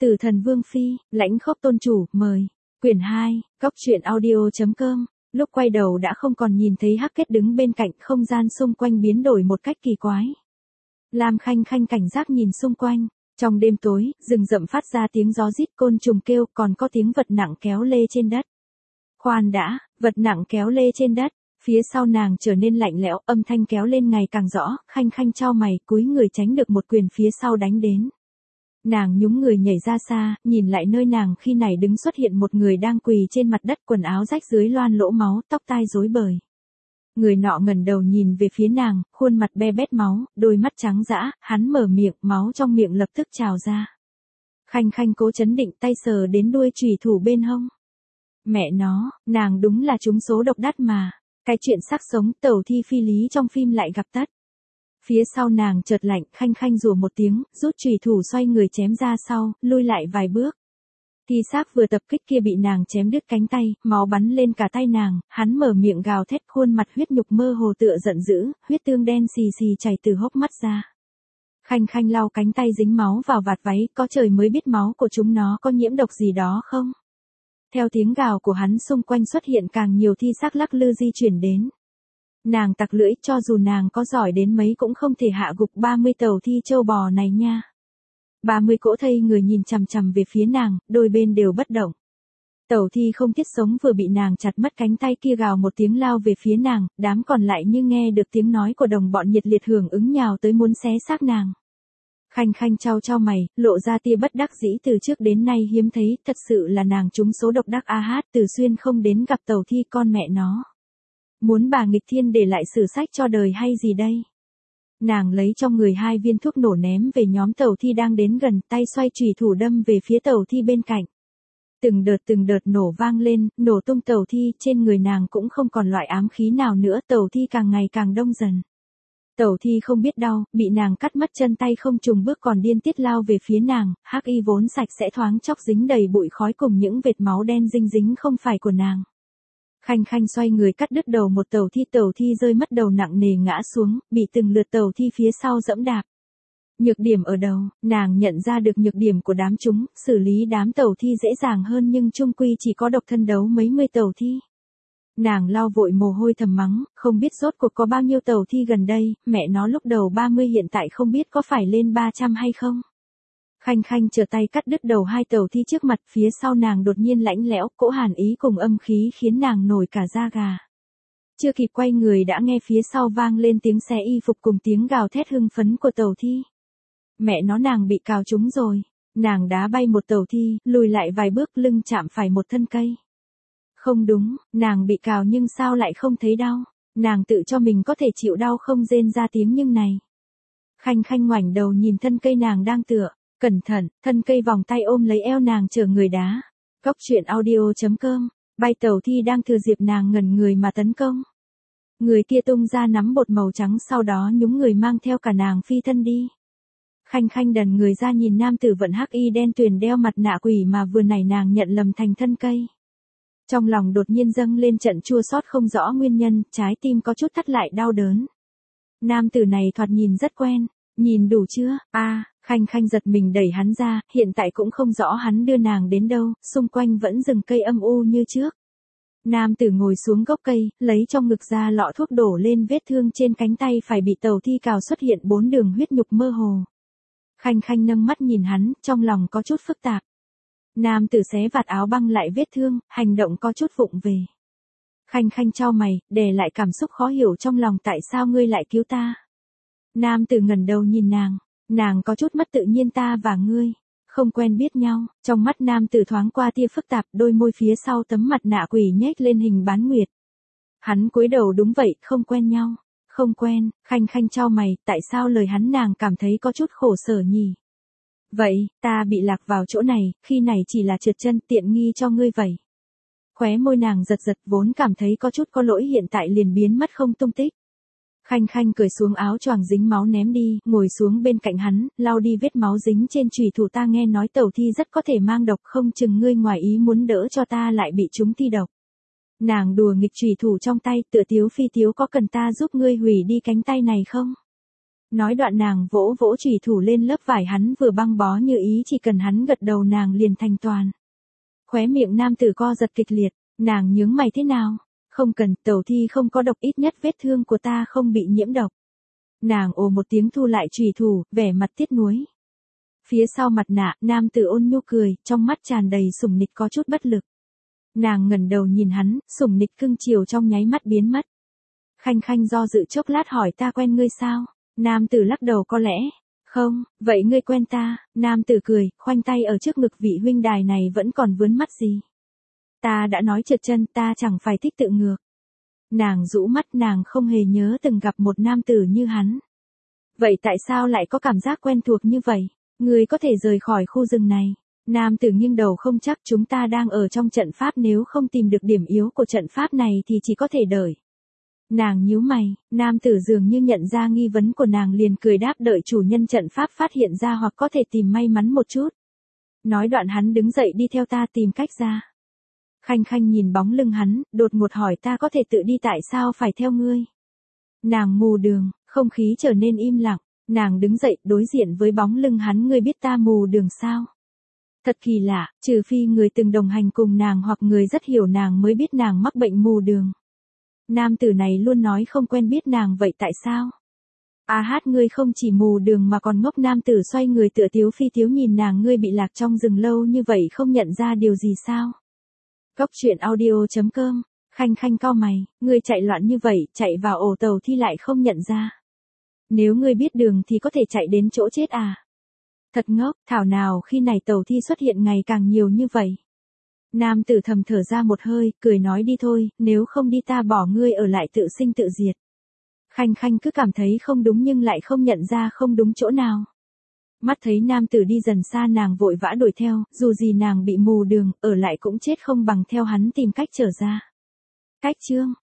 Tử Thần Vương Phi, Lãnh Khốc Tôn Chủ, mời. Quyển 2, Góc Truyện Audio.com. Lúc quay đầu đã không còn nhìn thấy Hắc Kết đứng bên cạnh, không gian xung quanh biến đổi một cách kỳ quái. Lam Khanh Khanh cảnh giác nhìn xung quanh. Trong đêm tối, rừng rậm phát ra tiếng gió rít, côn trùng kêu, còn có tiếng vật nặng kéo lê trên đất. Khoan đã, vật nặng kéo lê trên đất. Phía sau nàng trở nên lạnh lẽo, âm thanh kéo lên ngày càng rõ, Khanh Khanh chau mày, cúi người tránh được một quyền phía sau đánh đến. Nàng nhúng người nhảy ra xa, nhìn lại nơi nàng khi này đứng xuất hiện một người đang quỳ trên mặt đất, quần áo rách dưới loan lỗ máu, tóc tai rối bời. Người nọ ngẩng đầu nhìn về phía nàng, khuôn mặt be bét máu, đôi mắt trắng dã, hắn mở miệng, máu trong miệng lập tức trào ra. Khanh Khanh cố chấn định, tay sờ đến đuôi chùy thủ bên hông. Mẹ nó, nàng đúng là trúng số độc đắt mà. Cái chuyện xác sống, tẩu thi phi lý trong phim lại gặp tất. Phía sau nàng chợt lạnh, Khanh Khanh rủa một tiếng, rút chùy thủ xoay người chém ra sau, lui lại vài bước. Thi xác vừa tập kích kia bị nàng chém đứt cánh tay, máu bắn lên cả tay nàng, hắn mở miệng gào thét, khuôn mặt huyết nhục mơ hồ tựa giận dữ, huyết tương đen xì xì chảy từ hốc mắt ra. Khanh Khanh lau cánh tay dính máu vào vạt váy, có trời mới biết máu của chúng nó có nhiễm độc gì đó không. Theo tiếng gào của hắn, xung quanh xuất hiện càng nhiều thi xác lắc lư di chuyển đến. Nàng tặc lưỡi, cho dù nàng có giỏi đến mấy cũng không thể hạ gục 30 tàu thi trâu bò này nha. 30 cỗ thây người nhìn chằm chằm về phía nàng, đôi bên đều bất động. Tàu thi không thiết sống vừa bị nàng chặt mất cánh tay kia gào một tiếng lao về phía nàng, đám còn lại như nghe được tiếng nói của đồng bọn nhiệt liệt hưởng ứng nhào tới muốn xé xác nàng. Khanh Khanh chau mày, lộ ra tia bất đắc dĩ, từ trước đến nay hiếm thấy, thật sự là nàng trúng số độc đắc Từ Xuyên không đến gặp tàu thi con mẹ nó. Muốn bà nghịch thiên để lại sử sách cho đời hay gì đây? Nàng lấy trong người 2 viên thuốc nổ ném về nhóm tàu thi đang đến gần, tay xoay chùy thủ đâm về phía tàu thi bên cạnh. Từng đợt nổ vang lên, nổ tung tàu thi, trên người nàng cũng không còn loại ám khí nào nữa, tàu thi càng ngày càng đông dần. Tẩu thi không biết đau, bị nàng cắt mất chân tay không trùng bước còn điên tiết lao về phía nàng, hắc y vốn sạch sẽ thoáng chốc dính đầy bụi khói cùng những vệt máu đen dính không phải của nàng. Khanh Khanh xoay người cắt đứt đầu một tẩu thi rơi mất đầu nặng nề ngã xuống, bị từng lượt tẩu thi phía sau dẫm đạp. Nhược điểm ở đầu, nàng nhận ra được nhược điểm của đám chúng, xử lý đám tẩu thi dễ dàng hơn nhưng chung quy chỉ có độc thân đấu mấy mươi tẩu thi. Nàng lau vội mồ hôi thầm mắng, không biết rốt cuộc có bao nhiêu tàu thi gần đây, mẹ nó lúc đầu 30 hiện tại không biết có phải lên 300 hay không. Khanh Khanh trở tay cắt đứt đầu 2 tàu thi trước mặt, phía sau nàng đột nhiên lạnh lẽo, cỗ hàn ý cùng âm khí khiến nàng nổi cả da gà. Chưa kịp quay người đã nghe phía sau vang lên tiếng xé y phục cùng tiếng gào thét hưng phấn của tàu thi. Mẹ nó, nàng bị cào trúng rồi. Nàng đá bay một tàu thi, lùi lại vài bước, lưng chạm phải một thân cây. Không đúng, nàng bị cào nhưng sao lại không thấy đau, nàng tự cho mình có thể chịu đau không rên ra tiếng nhưng này. Khanh Khanh ngoảnh đầu nhìn thân cây nàng đang tựa, cẩn thận, thân cây vòng tay ôm lấy eo nàng chờ người đá. Góc Truyện Audio.com, bay tàu thi đang thừa dịp nàng ngẩn người mà tấn công. Người kia tung ra nắm bột màu trắng sau đó nhúng người mang theo cả nàng phi thân đi. Khanh Khanh đần người ra nhìn nam tử vận hắc y đen tuyền đeo mặt nạ quỷ mà vừa nãy nàng nhận lầm thành thân cây. Trong lòng đột nhiên dâng lên trận chua xót không rõ nguyên nhân, trái tim có chút thắt lại đau đớn. Nam tử này thoạt nhìn rất quen, nhìn đủ chưa? Khanh Khanh giật mình đẩy hắn ra, hiện tại cũng không rõ hắn đưa nàng đến đâu, xung quanh vẫn rừng cây âm u như trước. Nam tử ngồi xuống gốc cây, lấy trong ngực ra lọ thuốc đổ lên vết thương trên cánh tay phải bị tàu thi cào xuất hiện 4 đường huyết nhục mơ hồ. Khanh Khanh nâng mắt nhìn hắn, trong lòng có chút phức tạp. Nam tử xé vạt áo băng lại vết thương, hành động có chút vụng về. Khanh Khanh chau mày, đè lại cảm xúc khó hiểu trong lòng, tại sao ngươi lại cứu ta? Nam tử ngẩng đầu nhìn nàng có chút mất tự nhiên, ta và ngươi không quen biết nhau. Trong mắt nam tử thoáng qua tia phức tạp, đôi môi phía sau tấm mặt nạ quỷ nhếch lên hình bán nguyệt. Hắn cúi đầu, đúng vậy, không quen nhau. Không quen. Khanh Khanh chau mày, tại sao lời hắn nàng cảm thấy có chút khổ sở nhỉ? Vậy, ta bị lạc vào chỗ này, khi này chỉ là trượt chân, tiện nghi cho ngươi vậy. Khóe môi nàng giật vốn cảm thấy có chút có lỗi hiện tại liền biến mất không tung tích. Khanh Khanh cởi xuống áo choàng dính máu ném đi, ngồi xuống bên cạnh hắn, lau đi vết máu dính trên chùy thủ, ta nghe nói tàu thi rất có thể mang độc, không chừng ngươi ngoài ý muốn đỡ cho ta lại bị chúng thi độc. Nàng đùa nghịch chùy thủ trong tay, tựa tiếu phi tiếu, có cần ta giúp ngươi hủy đi cánh tay này không? Nói đoạn nàng vỗ vỗ chùy thủ lên lớp vải hắn vừa băng bó như ý chỉ cần hắn gật đầu nàng liền thành toàn. Khóe miệng nam tử co giật kịch liệt, nàng nhướng mày thế nào? Không cần, tẩu thi không có độc, ít nhất vết thương của ta không bị nhiễm độc. Nàng ồ một tiếng thu lại chùy thủ, vẻ mặt tiếc nuối. Phía sau mặt nạ, nam tử ôn nhu cười, trong mắt tràn đầy sủng nịch có chút bất lực. Nàng ngẩng đầu nhìn hắn, sủng nịch cưng chiều trong nháy mắt biến mất. Khanh Khanh do dự chốc lát hỏi ta quen ngươi sao? Nam tử lắc đầu có lẽ. Không, vậy ngươi quen ta? Nam tử cười, khoanh tay ở trước ngực, vị huynh đài này vẫn còn vướng mắt gì? Ta đã nói trượt chân, ta chẳng phải thích tự ngược. Nàng rũ mắt, nàng không hề nhớ từng gặp một nam tử như hắn. Vậy tại sao lại có cảm giác quen thuộc như vậy? Ngươi có thể rời khỏi khu rừng này. Nam tử nghiêng đầu không chắc, chúng ta đang ở trong trận pháp, nếu không tìm được điểm yếu của trận pháp này thì chỉ có thể đợi. Nàng nhíu mày, nam tử dường như nhận ra nghi vấn của nàng liền cười đáp, đợi chủ nhân trận pháp phát hiện ra hoặc có thể tìm may mắn một chút. Nói đoạn hắn đứng dậy đi theo ta tìm cách ra. Khanh Khanh nhìn bóng lưng hắn, đột ngột hỏi ta có thể tự đi tại sao phải theo ngươi. Nàng mù đường, không khí trở nên im lặng, nàng đứng dậy đối diện với bóng lưng hắn, ngươi biết ta mù đường sao? Thật kỳ lạ, trừ phi người từng đồng hành cùng nàng hoặc người rất hiểu nàng mới biết nàng mắc bệnh mù đường. Nam tử này luôn nói không quen biết nàng, vậy tại sao? Ngươi không chỉ mù đường mà còn ngốc. Nam tử xoay người tựa tiếu phi tiếu nhìn nàng, ngươi bị lạc trong rừng lâu như vậy không nhận ra điều gì sao? Cốc truyện audio.com, Khanh Khanh cau mày, ngươi chạy loạn như vậy, chạy vào ổ tàu thi lại không nhận ra. Nếu ngươi biết đường thì có thể chạy đến chỗ chết à? Thật ngốc, thảo nào khi này tàu thi xuất hiện ngày càng nhiều như vậy. Nam tử thầm thở ra một hơi, cười nói đi thôi, nếu không đi ta bỏ ngươi ở lại tự sinh tự diệt. Khanh Khanh cứ cảm thấy không đúng nhưng lại không nhận ra không đúng chỗ nào. Mắt thấy nam tử đi dần xa nàng vội vã đuổi theo, dù gì nàng bị mù đường, ở lại cũng chết không bằng theo hắn tìm cách trở ra. Cách chương